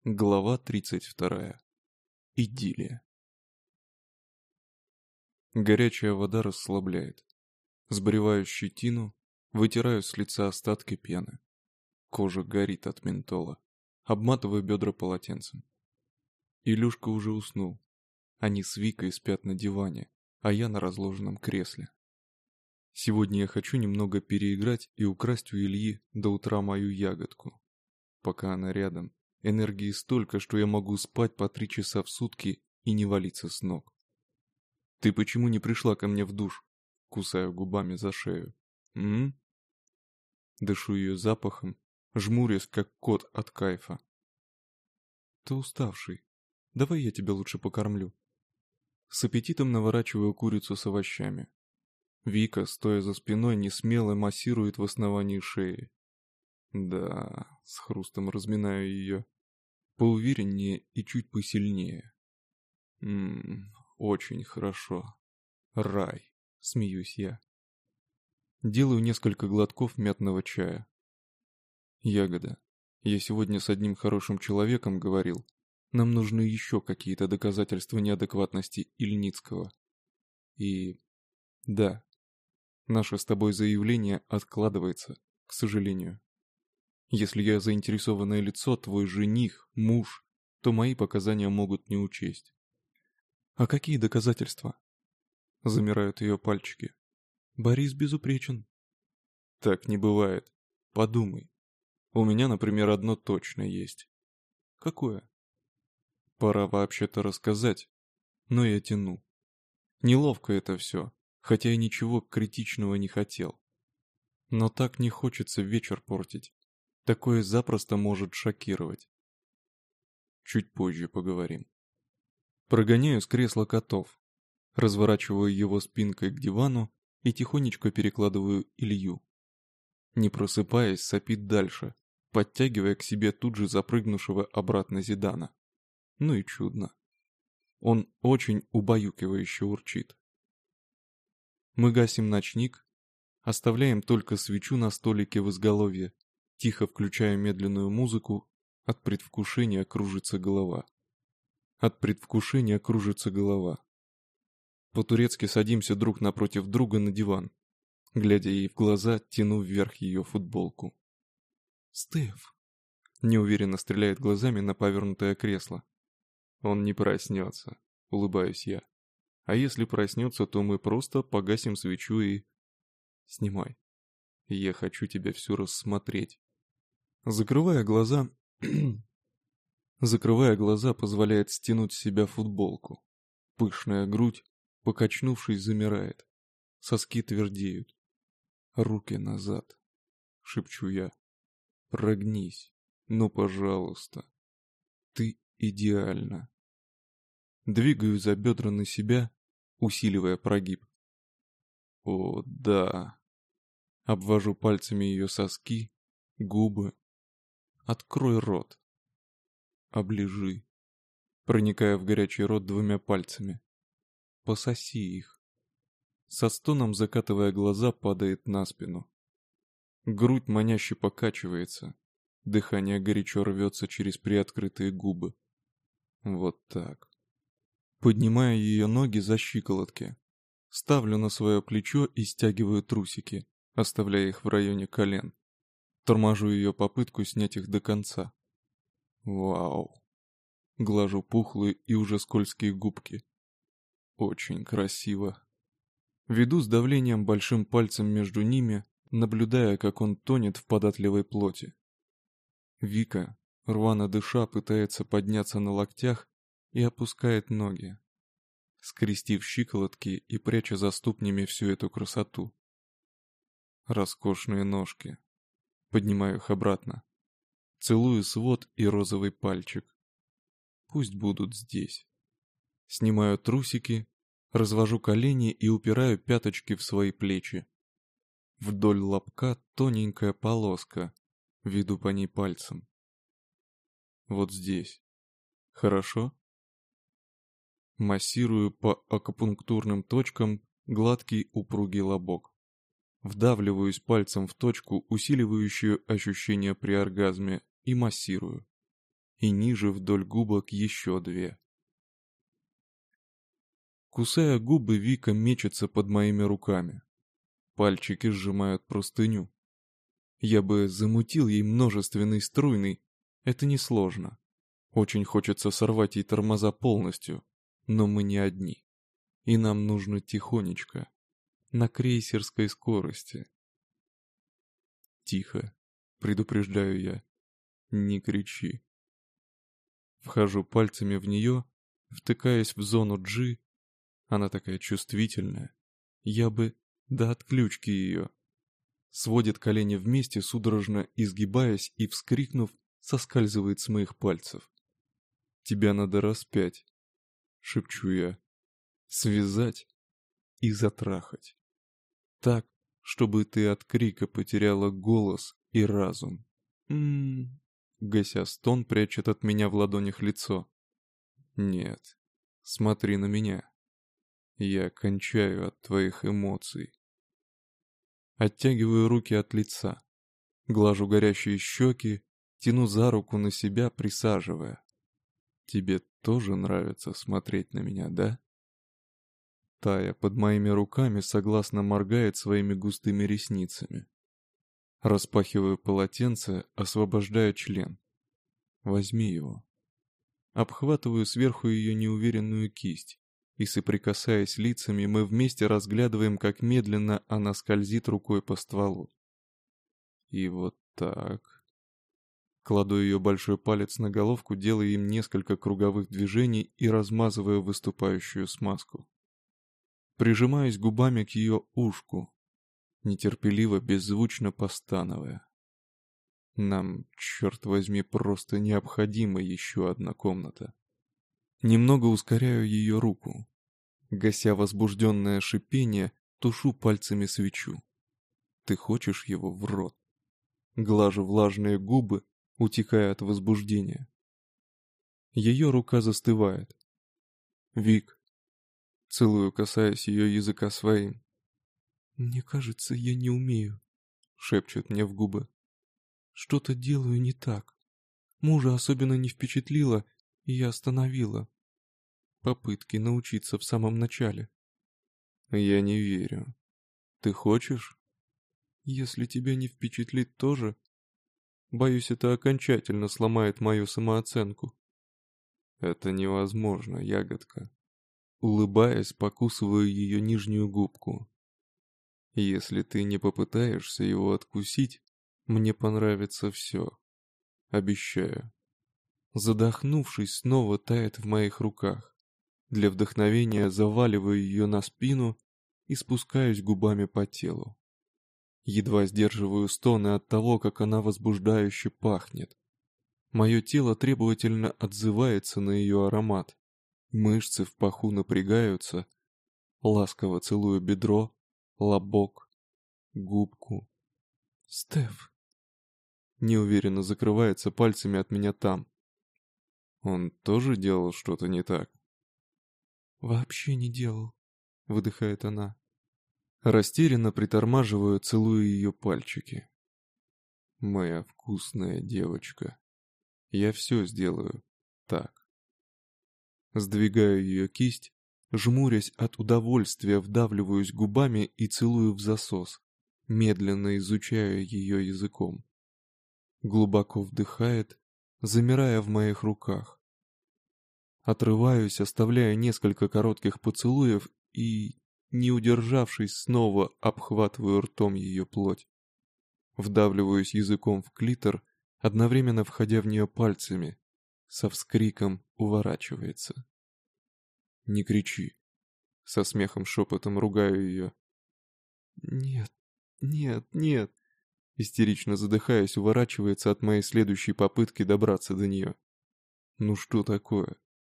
Глава 32. Идиллия. Горячая вода расслабляет. Сбриваю щетину, вытираю с лица остатки пены. Кожа горит от ментола. Обматываю бедра полотенцем. Илюшка уже уснул. Они с Викой спят на диване, а я на разложенном кресле. Сегодня я хочу немного переиграть и украсть у Ильи до утра мою ягодку. Пока она рядом, энергии столько, что я могу спать по 3 часа в сутки и не валиться с ног. «Ты почему не пришла ко мне в душ?» Кусаю губами за шею. «М?», Дышу ее запахом, жмурясь, как кот от кайфа. «Ты уставший. Давай я тебя лучше покормлю». С аппетитом наворачиваю курицу с овощами. Вика, стоя за спиной, несмело массирует в основании шеи. Да, с хрустом разминаю ее. Поувереннее и чуть посильнее. Очень хорошо. Рай, смеюсь я. Делаю несколько глотков мятного чая. Ягода, я сегодня с одним хорошим человеком говорил. Нам нужны еще какие-то доказательства неадекватности Ильницкого. И... да, наше с тобой заявление откладывается, к сожалению. Если я заинтересованное лицо, твой жених, муж, то мои показания могут не учесть. А какие доказательства? Замирают ее пальчики. Борис безупречен. Так не бывает. Подумай. У меня, например, одно точно есть. Какое? Пора вообще-то рассказать, но я тяну. Неловко это все, хотя я ничего критичного не хотел. Но так не хочется вечер портить. Такое запросто может шокировать. Чуть позже поговорим. Прогоняю с кресла котов, разворачиваю его спинкой к дивану и тихонечко перекладываю Илью. Не просыпаясь, сопит дальше, подтягивая к себе тут же запрыгнувшего обратно Зидана. Ну и чудно. Он очень убаюкивающе урчит. Мы гасим ночник, оставляем только свечу на столике в изголовье, тихо включая медленную музыку, от предвкушения кружится голова. От предвкушения кружится голова. По-турецки садимся друг напротив друга на диван. Глядя ей в глаза, тяну вверх ее футболку. «Стеф!» Неуверенно стреляет глазами на повернутое кресло. «Он не проснется», — улыбаюсь я. «А если проснется, то мы просто погасим свечу и...» «Снимай. Я хочу тебя всю рассмотреть». Закрывая глаза... Закрывая глаза, позволяет стянуть с себя футболку. Пышная грудь, покачнувшись, замирает. Соски твердеют. «Руки назад», — шепчу я. «Прогнись, ну, пожалуйста. Ты идеальна». Двигаю за бедра на себя, усиливая прогиб. О, да. Обвожу пальцами ее соски, губы. Открой рот. Оближи. Проникая в горячий рот 2 пальцами. Пососи их. Со стоном, закатывая глаза, падает на спину. Грудь маняще покачивается. Дыхание горячо рвется через приоткрытые губы. Вот так. Поднимаю ее ноги за щиколотки. Ставлю на свое плечо и стягиваю трусики, оставляя их в районе колен. Торможу ее попытку снять их до конца. Вау. Глажу пухлые и уже скользкие губки. Очень красиво. Веду с давлением большим пальцем между ними, наблюдая, как он тонет в податливой плоти. Вика, рвано дыша, пытается подняться на локтях и опускает ноги, скрестив щиколотки и пряча за ступнями всю эту красоту. Роскошные ножки. Поднимаю их обратно. Целую свод и розовый пальчик. Пусть будут здесь. Снимаю трусики, развожу колени и упираю пяточки в свои плечи. Вдоль лобка тоненькая полоска, веду по ней пальцем. Вот здесь. Хорошо? Массирую по акупунктурным точкам гладкий упругий лобок. Вдавливаюсь пальцем в точку, усиливающую ощущение при оргазме, и массирую. и ниже вдоль губок еще 2. Кусая губы, Вика мечется под моими руками. Пальчики сжимают простыню. Я бы замутил ей множественный струйный, это несложно. Очень хочется сорвать ей тормоза полностью, но мы не одни. И нам нужно тихонечко, на крейсерской скорости. Тихо, предупреждаю я, не кричи. Вхожу пальцами в нее, втыкаясь в зону G. Она такая чувствительная. Я бы до отключки ее. Сводит колени вместе, судорожно изгибаясь и, вскрикнув, соскальзывает с моих пальцев. «Тебя надо распять», — шепчу я. «Связать и затрахать. Так, чтобы ты от крика потеряла голос и разум». Гася стон, прячет от меня в ладонях лицо. «Нет, смотри на меня. Я кончаю от твоих эмоций». Оттягиваю руки от лица. Глажу горящие щеки, тяну за руку на себя, присаживая. «Тебе тоже нравится смотреть на меня, да?» Тая под моими руками согласно моргает своими густыми ресницами. Распахиваю полотенце, освобождая член. «Возьми его». Обхватываю сверху ее неуверенную кисть, и, соприкасаясь лицами, мы вместе разглядываем, как медленно она скользит рукой по стволу. И вот так. Кладу ее большой палец на головку, делая им несколько круговых движений и размазывая выступающую смазку. Прижимаюсь губами к ее ушку, нетерпеливо, беззвучно постановая. Нам, черт возьми, просто необходима еще одна комната. Немного ускоряю ее руку. Гася возбужденное шипение, тушу пальцами свечу. «Ты хочешь его в рот?» Глажу влажные губы, утекая от возбуждения. Ее рука застывает. «Вик». Целую, касаясь ее языка своим. «Мне кажется, я не умею», — шепчет мне в губы. «Что-то делаю не так. Мужа особенно не впечатлило, и я остановила попытки научиться в самом начале». «Я не верю. Ты хочешь?» «Если тебя не впечатлит тоже, боюсь, это окончательно сломает мою самооценку». «Это невозможно, ягодка». Улыбаясь, покусываю ее нижнюю губку. «Если ты не попытаешься его откусить, мне понравится все. Обещаю». Задохнувшись, снова тает в моих руках. Для вдохновения заваливаю ее на спину и спускаюсь губами по телу. Едва сдерживаю стоны от того, как она возбуждающе пахнет. Мое тело требовательно отзывается на ее аромат. Мышцы в паху напрягаются. Ласково целую бедро, лобок, губку. «Стеф!» Неуверенно закрывается пальцами от меня там. Он тоже делал что-то не так? «Вообще не делал», — выдыхает она. Растерянно притормаживаю, целую ее пальчики. «Моя вкусная девочка, я все сделаю так». Сдвигаю ее кисть, жмурясь от удовольствия, вдавливаюсь губами и целую в засос, медленно изучая ее языком. Глубоко вдыхает, замирая в моих руках. Отрываюсь, оставляя несколько коротких поцелуев и, не удержавшись, снова обхватываю ртом ее плоть. Вдавливаюсь языком в клитор, одновременно входя в нее пальцами. Со вскриком уворачивается. «Не кричи!» Со смехом шепотом ругаю ее. «Нет, нет, нет!» Истерично задыхаясь, уворачивается от моей следующей попытки добраться до нее. «Ну что такое?»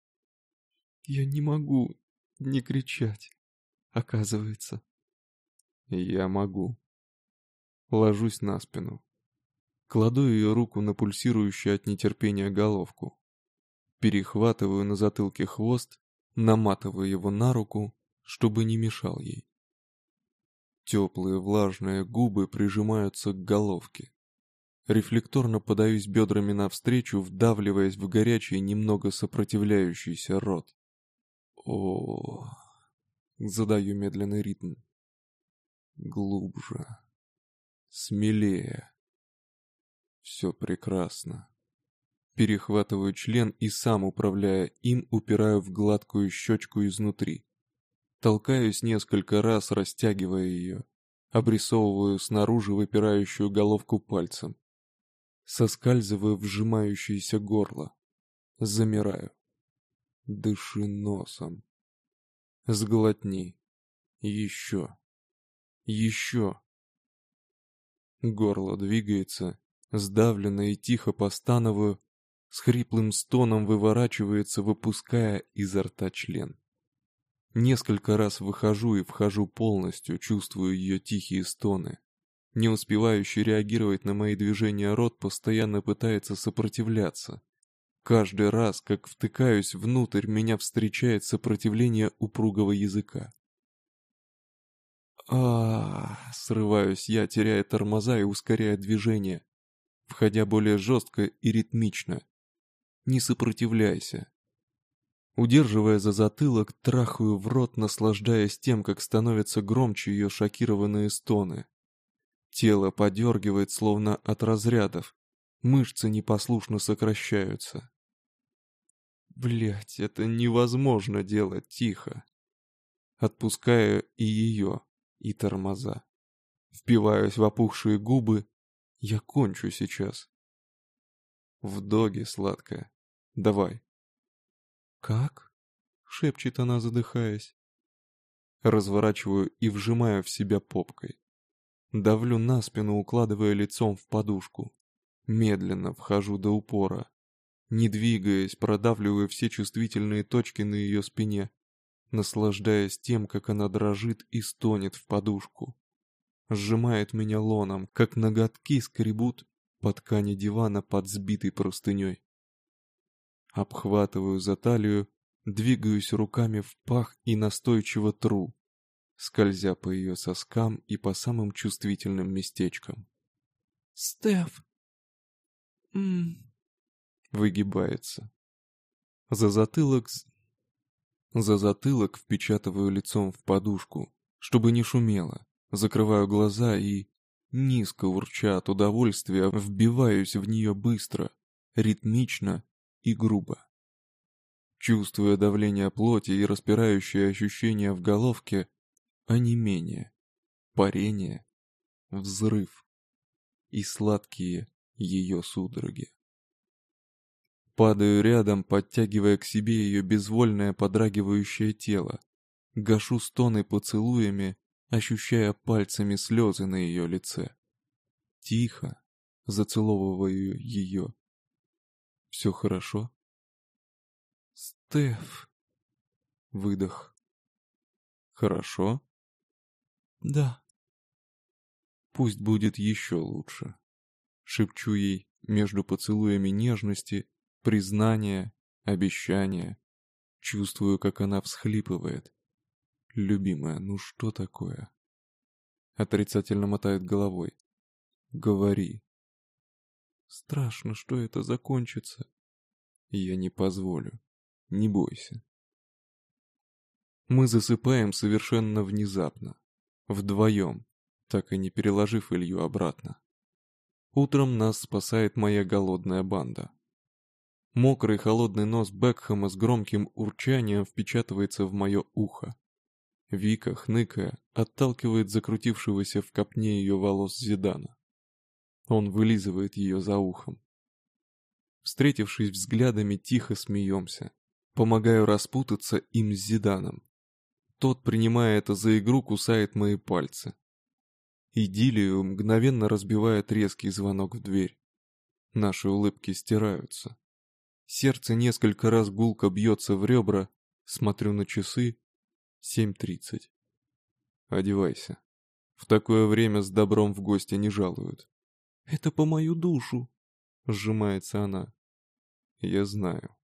«Я не могу не кричать, оказывается». «Я могу». Ложусь на спину. Кладу ее руку на пульсирующую от нетерпения головку. Перехватываю на затылке хвост, наматываю его на руку, чтобы не мешал ей. Теплые влажные губы прижимаются к головке. Рефлекторно подаюсь бедрами навстречу, вдавливаясь в горячий, немного сопротивляющийся рот. О, задаю медленный ритм. Глубже. Смелее. Все прекрасно. Перехватываю член и сам, управляя им, упираю в гладкую щечку изнутри. Толкаюсь несколько раз, растягивая ее. Обрисовываю снаружи выпирающую головку пальцем. Соскальзываю в сжимающееся горло. Замираю. Дыши носом. Сглотни. Еще. Еще. Горло двигается, сдавленно и тихо постановую, с хриплым стоном выворачивается, выпуская изо рта член. Несколько раз выхожу и вхожу полностью, чувствую ее тихие стоны. Не успевающий реагировать на мои движения рот постоянно пытается сопротивляться. Каждый раз, как втыкаюсь внутрь, меня встречает сопротивление упругого языка. Срываюсь я, теряя тормоза и ускоряя движение, входя более жестко и ритмично. Не сопротивляйся. Удерживая за затылок, трахаю в рот, наслаждаясь тем, как становятся громче ее шокированные стоны. Тело подергивает, словно от разрядов. Мышцы непослушно сокращаются. Блять, это невозможно делать тихо. Отпускаю и ее, и тормоза. Впиваюсь в опухшие губы. Я кончу сейчас. В доге, сладкая. Давай. Как? Шепчет она, задыхаясь. Разворачиваю и вжимаю в себя попкой. Давлю на спину, укладывая лицом в подушку. Медленно вхожу до упора. Не двигаясь, продавливаю все чувствительные точки на ее спине, наслаждаясь тем, как она дрожит и стонет в подушку. Сжимает меня лоном, как ноготки скребут по ткани дивана под сбитой простыней. Обхватываю за талию, двигаюсь руками в пах и настойчиво тру, скользя по ее соскам и по самым чувствительным местечкам. «Стеф!» Выгибается. За затылок впечатываю лицом в подушку, чтобы не шумело, закрываю глаза и, низко урча от удовольствия, вбиваюсь в нее быстро, ритмично и грубо. Чувствуя давление плоти и распирающие ощущения в головке, онемение, парение, взрыв и сладкие ее судороги. Падаю рядом, подтягивая к себе ее безвольное подрагивающее тело. Гашу стоны поцелуями, ощущая пальцами слезы на ее лице. Тихо зацеловываю ее. «Все хорошо?» «Стеф!» Выдох. «Хорошо?» «Да». «Пусть будет еще лучше». Шепчу ей между поцелуями нежности, признания, обещания. Чувствую, как она всхлипывает. «Любимая, ну что такое?» Отрицательно мотает головой. «Говори». «Страшно, что это закончится». «Я не позволю. Не бойся». Мы засыпаем совершенно внезапно. Вдвоем, так и не переложив Илью обратно. Утром нас спасает моя голодная банда. Мокрый холодный нос Бекхэма с громким урчанием впечатывается в мое ухо. Вика, хныкая, отталкивает закрутившегося в копне ее волос Зидана. Он вылизывает ее за ухом. Встретившись взглядами, тихо смеемся. Помогаю распутаться им с Зиданом. Тот, принимая это за игру, кусает мои пальцы. Идиллию мгновенно разбивает резкий звонок в дверь. Наши улыбки стираются. Сердце несколько раз гулко бьется в ребра, смотрю на часы. 7:30. Одевайся. В такое время с добром в гости не жалуют. «Это по мою душу», — сжимается она. «Я знаю».